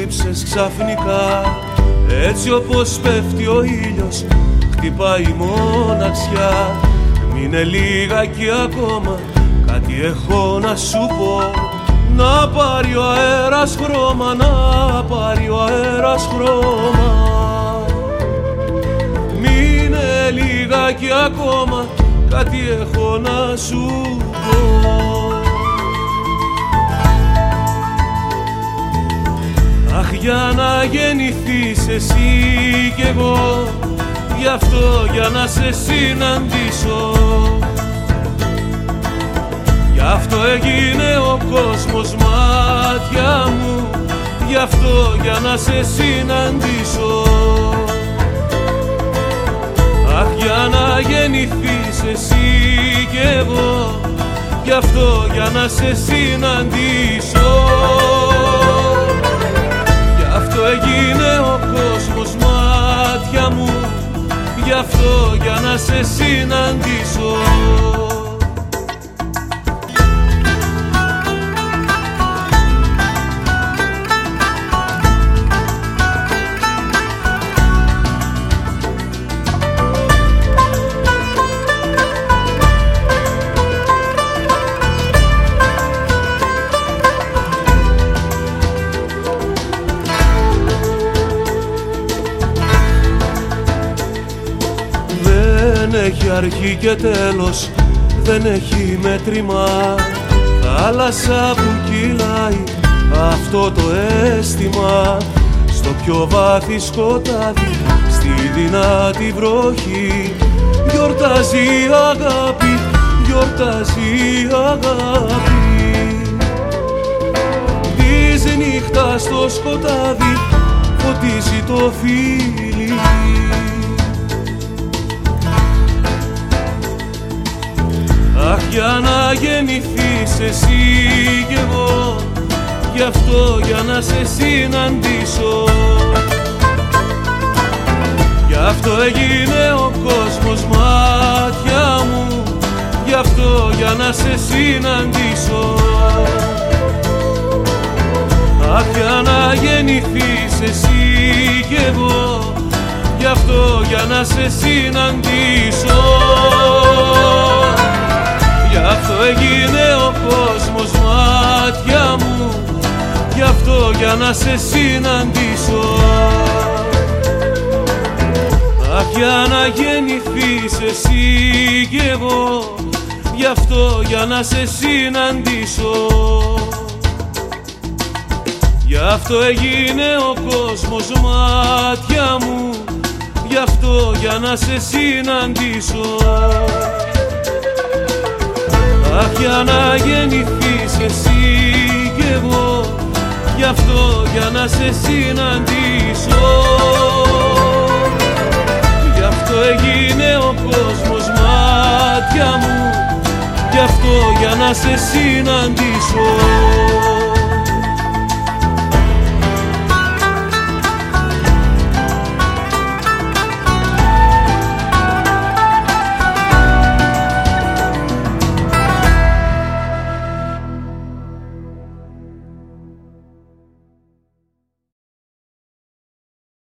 έλειψες ξαφνικά. Έτσι όπως πέφτει ο ήλιος χτυπάει η μοναξιά. Μείνε λίγακι ακόμα, κάτι έχω να σου πω. Να πάρει ο αέρας χρώμα, να πάρει ο αέρας χρώμα. Μείνε λίγακι ακόμα, κάτι έχω να σου πω. Αχ, για να γεννηθείς εσύ κι εγώ, γι' αυτό για να σε συναντήσω. Γι' αυτό έγινε ο κόσμος μάτια μου, γι' αυτό για να σε συναντήσω. Αχ, για να γεννηθείς εσύ κι εγώ, γι' αυτό για να σε συναντήσω. Γι' αυτό έγινε ο κόσμος μάτια μου, γι' αυτό για να σε συναντήσω. Δεν έχει αρχή και τέλος, δεν έχει μέτρημα. Θάλασσα που κυλάει αυτό το αίσθημα. Στο πιο βάθη σκοτάδι, στη δυνατή βροχή, γιορτάζει η αγάπη, γιορτάζει η αγάπη. Της νύχτας στο σκοτάδι φωτίζει το φίλι. Αχ, για να γεννηθείς εσύ κι εγώ, γι' αυτό για να σε συναντήσω. Γι' αυτό έγινε ο κόσμος μάτια μου, γι' αυτό για να σε συναντήσω. Αχ, για να γεννηθείς εσύ κι εγώ, γι' αυτό για να σε συναντήσω. Γι' αυτό έγινε ο κόσμος μάτια μου, γι' αυτό για να σε συναντήσω. Αχ, για να γεννηθείς εσύ κι εγώ, γι' αυτό για να σε συναντήσω. Γι' αυτό έγινε ο κόσμος μάτια μου, γι' αυτό για να σε συναντήσω. Αχ, για να γεννηθείς εσύ κι εγώ, γι' αυτό για να σε συναντήσω. Γι' αυτό έγινε ο κόσμος μάτια μου, γι' αυτό για να σε συναντήσω.